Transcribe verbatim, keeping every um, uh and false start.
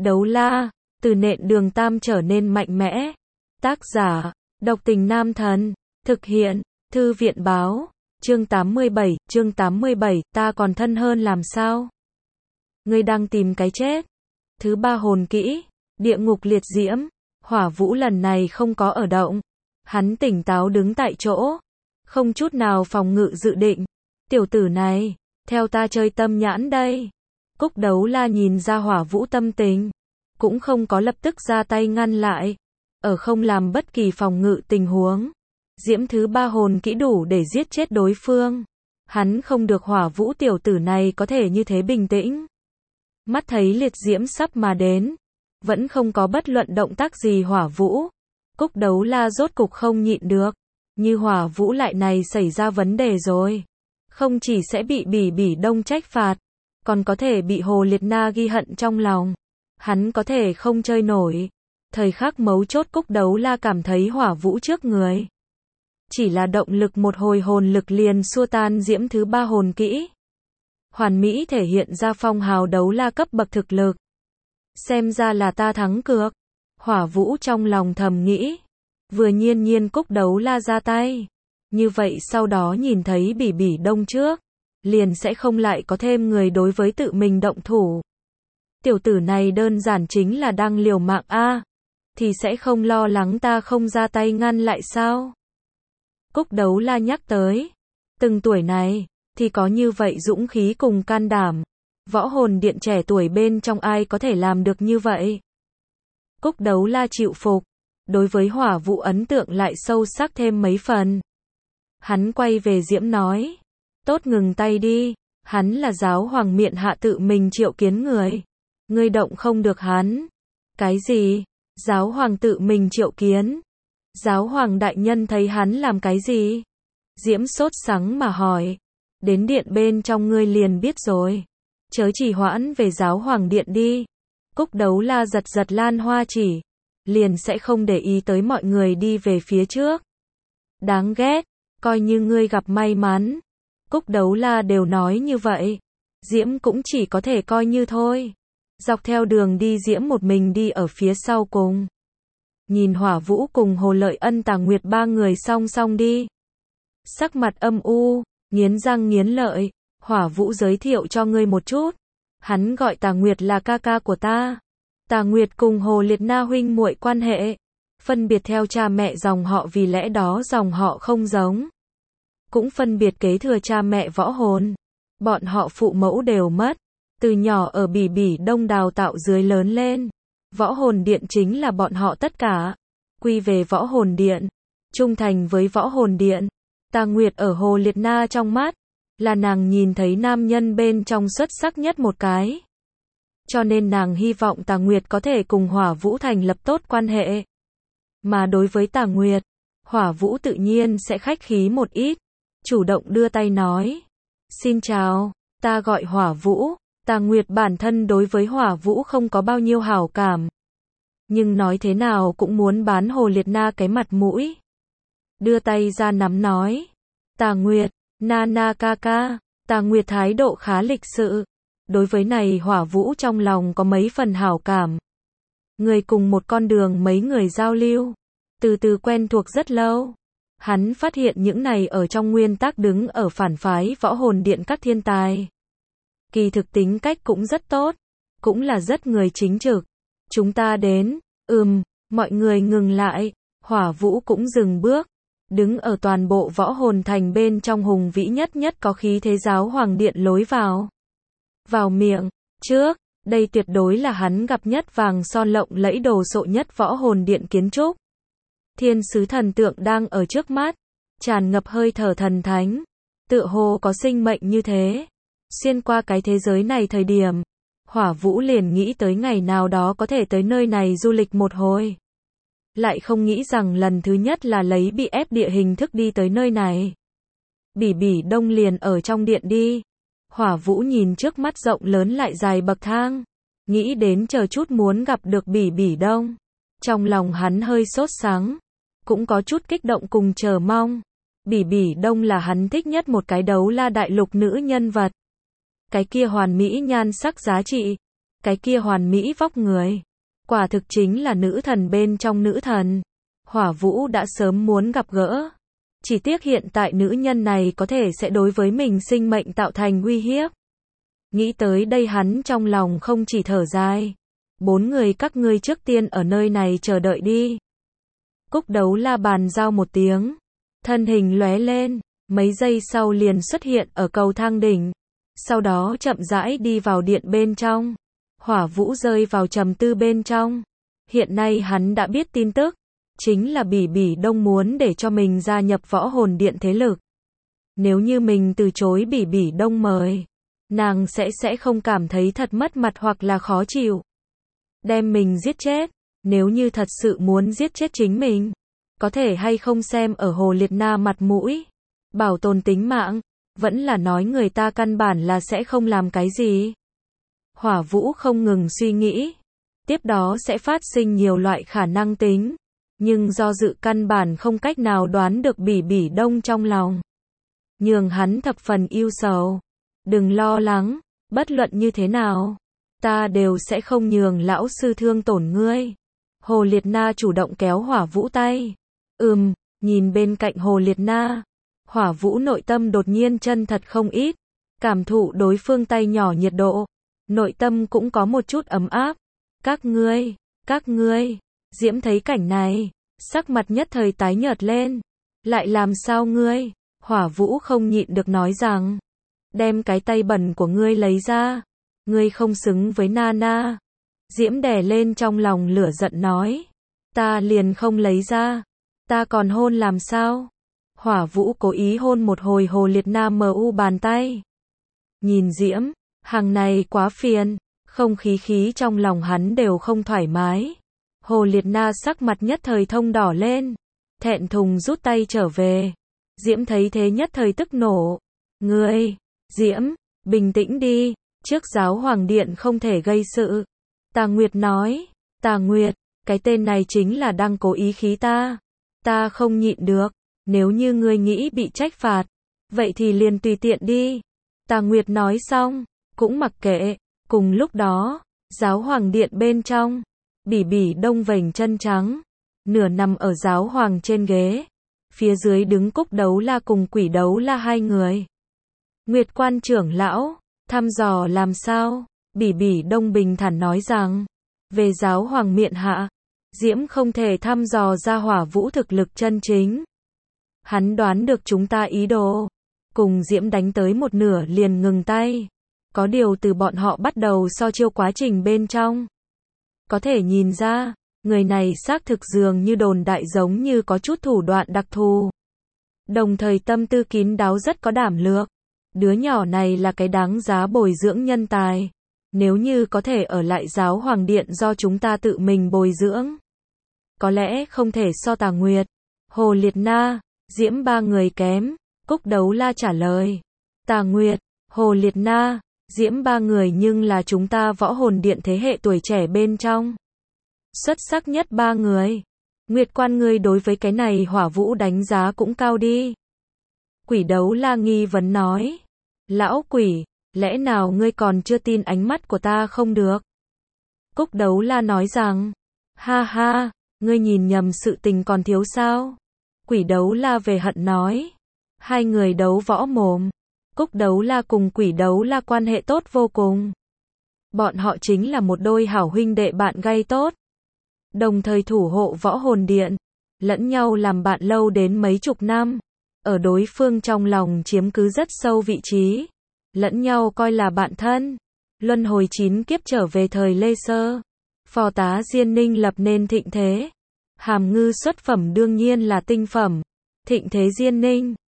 Đấu la, từ nện đường tam trở nên mạnh mẽ. Tác giả, độc tình nam thần. Thực hiện, thư viện báo. Chương tám mươi bảy, chương tám mươi bảy, ta còn thân hơn làm sao? Ngươi đang tìm cái chết. Thứ ba hồn kỹ, địa ngục liệt diễm. Hỏa Vũ lần này không có ở động. Hắn tỉnh táo đứng tại chỗ. Không chút nào phòng ngự dự định. Tiểu tử này, theo ta chơi tâm nhãn đây. Cúc Đấu La nhìn ra Hỏa Vũ tâm tình. Cũng không có lập tức ra tay ngăn lại. Ở không làm bất kỳ phòng ngự tình huống. Diễm thứ ba hồn kỹ đủ để giết chết đối phương. Hắn không được Hỏa Vũ tiểu tử này có thể như thế bình tĩnh. Mắt thấy liệt diễm sắp mà đến. Vẫn không có bất luận động tác gì Hỏa Vũ. Cúc Đấu La rốt cục không nhịn được. Như Hỏa Vũ lại này xảy ra vấn đề rồi. Không chỉ sẽ bị Bỉ Bỉ Đông trách phạt. Còn có thể bị Hồ Liệt Na ghi hận trong lòng. Hắn có thể không chơi nổi. Thời khắc mấu chốt Cúc Đấu La cảm thấy Hỏa Vũ trước người. Chỉ là động lực một hồi hồn lực liền xua tan diễm thứ ba hồn kỹ. Hoàn mỹ thể hiện ra phong hào đấu la cấp bậc thực lực. Xem ra là ta thắng cược. Hỏa Vũ trong lòng thầm nghĩ. Vừa nhiên nhiên Cúc Đấu La ra tay. Như vậy sau đó nhìn thấy Bỉ Bỉ Đông trước. Liền sẽ không lại có thêm người đối với tự mình động thủ. Tiểu tử này đơn giản chính là đang liều mạng a, thì sẽ không lo lắng ta không ra tay ngăn lại sao? Cúc Đấu La nhắc tới. Từng tuổi này, thì có như vậy dũng khí cùng can đảm. Võ hồn điện trẻ tuổi bên trong ai có thể làm được như vậy? Cúc Đấu La chịu phục. Đối với Hỏa Vũ ấn tượng lại sâu sắc thêm mấy phần. Hắn quay về Diễm nói. Tốt ngừng tay đi. Hắn là giáo hoàng miện hạ tự mình triệu kiến người. Ngươi động không được hắn. Cái gì? Giáo hoàng tự mình triệu kiến. Giáo hoàng đại nhân thấy hắn làm cái gì? Diễm sốt sắng mà hỏi. Đến điện bên trong ngươi liền biết rồi. Chớ chỉ hoãn về giáo hoàng điện đi. Cúc Đấu La giật giật lan hoa chỉ. Liền sẽ không để ý tới mọi người đi về phía trước. Đáng ghét. Coi như ngươi gặp may mắn. Cúc Đấu La đều nói như vậy. Diễm cũng chỉ có thể coi như thôi. Dọc theo đường đi Diễm một mình đi ở phía sau cùng. Nhìn Hỏa Vũ cùng Hồ Lợi Ân Tà Nguyệt ba người song song đi. Sắc mặt âm u, nghiến răng nghiến lợi. Hỏa Vũ giới thiệu cho ngươi một chút. Hắn gọi Tà Nguyệt là ca ca của ta. Tà Nguyệt cùng Hồ Liệt Na huynh muội quan hệ. Phân biệt theo cha mẹ dòng họ vì lẽ đó dòng họ không giống. Cũng phân biệt kế thừa cha mẹ võ hồn. Bọn họ phụ mẫu đều mất. Từ nhỏ ở Bỉ Bỉ Đông đào tạo dưới lớn lên. Võ hồn điện chính là bọn họ tất cả. Quy về võ hồn điện. Trung thành với võ hồn điện. Tà Nguyệt ở Hồ Liệt Na trong mắt. Là nàng nhìn thấy nam nhân bên trong xuất sắc nhất một cái. Cho nên nàng hy vọng Tà Nguyệt có thể cùng Hỏa Vũ thành lập tốt quan hệ. Mà đối với Tà Nguyệt, Hỏa Vũ tự nhiên sẽ khách khí một ít. Chủ động đưa tay nói. Xin chào, ta gọi Hỏa Vũ. Tà Nguyệt bản thân đối với Hỏa Vũ không có bao nhiêu hảo cảm. Nhưng nói thế nào cũng muốn bán Hồ Liệt Na cái mặt mũi. Đưa tay ra nắm nói. Tà Nguyệt, na na ca ca. Tà Nguyệt thái độ khá lịch sự. Đối với này Hỏa Vũ trong lòng có mấy phần hảo cảm. Người cùng một con đường mấy người giao lưu. Từ từ quen thuộc rất lâu. Hắn phát hiện những này ở trong nguyên tắc đứng ở phản phái võ hồn điện các thiên tài. Kỳ thực tính cách cũng rất tốt. Cũng là rất người chính trực. Chúng ta đến. Ừm, mọi người ngừng lại. Hỏa Vũ cũng dừng bước. Đứng ở toàn bộ võ hồn thành bên trong hùng vĩ nhất nhất có khí thế giáo hoàng điện lối vào. Vào miệng. Trước. Đây tuyệt đối là hắn gặp nhất vàng son lộng lẫy đồ sộ nhất võ hồn điện kiến trúc. Thiên sứ thần tượng đang ở trước mắt. Tràn ngập hơi thở thần thánh. Tựa hồ có sinh mệnh như thế. Xuyên qua cái thế giới này thời điểm. Hỏa Vũ liền nghĩ tới ngày nào đó có thể tới nơi này du lịch một hồi. Lại không nghĩ rằng lần thứ nhất là lấy bị ép địa hình thức đi tới nơi này. Bỉ Bỉ Đông liền ở trong điện đi. Hỏa Vũ nhìn trước mắt rộng lớn lại dài bậc thang. Nghĩ đến chờ chút muốn gặp được Bỉ Bỉ Đông. Trong lòng hắn hơi sốt sắng. Cũng có chút kích động cùng chờ mong. Bỉ Bỉ Đông là hắn thích nhất một cái đấu la đại lục nữ nhân vật. Cái kia hoàn mỹ nhan sắc giá trị. cái kia hoàn mỹ vóc người, quả thực chính là nữ thần bên trong nữ thần. Hỏa Vũ đã sớm muốn gặp gỡ, chỉ tiếc hiện tại nữ nhân này có thể sẽ đối với mình sinh mệnh tạo thành uy hiếp. Nghĩ tới đây hắn trong lòng không chỉ thở dài. Bốn người các ngươi trước tiên ở nơi này chờ đợi đi. Cúc Đấu La bàn giao một tiếng, thân hình lóe lên, mấy giây sau liền xuất hiện ở cầu thang đỉnh, sau đó chậm rãi đi vào điện bên trong. Hỏa Vũ rơi vào trầm tư bên trong. Hiện nay hắn đã biết tin tức, chính là Bỉ Bỉ Đông muốn để cho mình gia nhập Võ Hồn Điện thế lực. Nếu như mình từ chối Bỉ Bỉ Đông mời, nàng sẽ sẽ không cảm thấy thật mất mặt hoặc là khó chịu, đem mình giết chết. Nếu như thật sự muốn giết chết chính mình, có thể hay không xem ở Hồ Liệt Na mặt mũi, bảo tồn tính mạng, vẫn là nói người ta căn bản là sẽ không làm cái gì. Hỏa Vũ không ngừng suy nghĩ, tiếp đó sẽ phát sinh nhiều loại khả năng tính, nhưng do dự căn bản không cách nào đoán được Bỉ Bỉ Đông trong lòng, nhường hắn thập phần ưu sầu. Đừng lo lắng, bất luận như thế nào, ta đều sẽ không nhường lão sư thương tổn ngươi. Hồ Liệt Na chủ động kéo Hỏa Vũ tay. Ừm, nhìn bên cạnh Hồ Liệt Na, Hỏa Vũ nội tâm đột nhiên chân thật không ít, cảm thụ đối phương tay nhỏ nhiệt độ, nội tâm cũng có một chút ấm áp. Các ngươi, các ngươi, Diễm thấy cảnh này, sắc mặt nhất thời tái nhợt lên. Lại làm sao ngươi? Hỏa Vũ không nhịn được nói rằng, đem cái tay bẩn của ngươi lấy ra, ngươi không xứng với Nana. Diễm đè lên trong lòng lửa giận nói, ta liền không lấy ra, ta còn hôn làm sao? Hỏa Vũ cố ý hôn một hồi Hồ Liệt Na mờ u bàn tay. Nhìn Diễm, hàng này quá phiền, không khí khí trong lòng hắn đều không thoải mái. Hồ Liệt Na sắc mặt nhất thời thông đỏ lên, thẹn thùng rút tay trở về. Diễm thấy thế nhất thời tức nổ. Ngươi, Diễm, bình tĩnh đi, trước giáo hoàng điện không thể gây sự. Tà Nguyệt nói, Tà Nguyệt, cái tên này chính là đang cố ý khí ta. Ta không nhịn được, nếu như ngươi nghĩ bị trách phạt, vậy thì liền tùy tiện đi. Tà Nguyệt nói xong, cũng mặc kệ. Cùng lúc đó, giáo hoàng điện bên trong, Bỉ Bỉ Đông vành chân trắng, nửa nằm ở giáo hoàng trên ghế. Phía dưới đứng Cúc Đấu La cùng Quỷ Đấu La hai người. Nguyệt Quan trưởng lão, thăm dò làm sao? Bỉ Bỉ Đông bình thản nói rằng, về giáo hoàng miện hạ, Diễm không thể thăm dò ra Hỏa Vũ thực lực chân chính. Hắn đoán được chúng ta ý đồ, cùng Diễm đánh tới một nửa liền ngừng tay. Có điều từ bọn họ bắt đầu so chiêu quá trình bên trong, có thể nhìn ra, người này xác thực dường như đồn đại giống như có chút thủ đoạn đặc thù. Đồng thời tâm tư kín đáo rất có đảm lược. Đứa nhỏ này là cái đáng giá bồi dưỡng nhân tài. Nếu như có thể ở lại giáo hoàng điện do chúng ta tự mình bồi dưỡng, có lẽ không thể so Tà Nguyệt, Hồ Liệt Na, Diễm ba người kém. Cúc Đấu La trả lời, Tà Nguyệt, Hồ Liệt Na, Diễm ba người nhưng là chúng ta Võ Hồn Điện thế hệ tuổi trẻ bên trong xuất sắc nhất ba người. Nguyệt Quan ngươi đối với cái này Hỏa Vũ đánh giá cũng cao đi. Quỷ Đấu La nghi vấn nói, lão quỷ, lẽ nào ngươi còn chưa tin ánh mắt của ta không được? Cúc Đấu La nói rằng, ha ha, ngươi nhìn nhầm sự tình còn thiếu sao? Quỷ Đấu La về hận nói, hai người đấu võ mồm. Cúc Đấu La cùng Quỷ Đấu La quan hệ tốt vô cùng. Bọn họ chính là một đôi hảo huynh đệ bạn gay tốt, đồng thời thủ hộ Võ Hồn Điện, lẫn nhau làm bạn lâu đến mấy chục năm, ở đối phương trong lòng chiếm cứ rất sâu vị trí, lẫn nhau coi là bạn thân. Luân hồi chín kiếp trở về thời Lê Sơ, phò tá Diên Ninh lập nên thịnh thế. Hàm Ngư xuất phẩm đương nhiên là tinh phẩm. Thịnh thế Diên Ninh,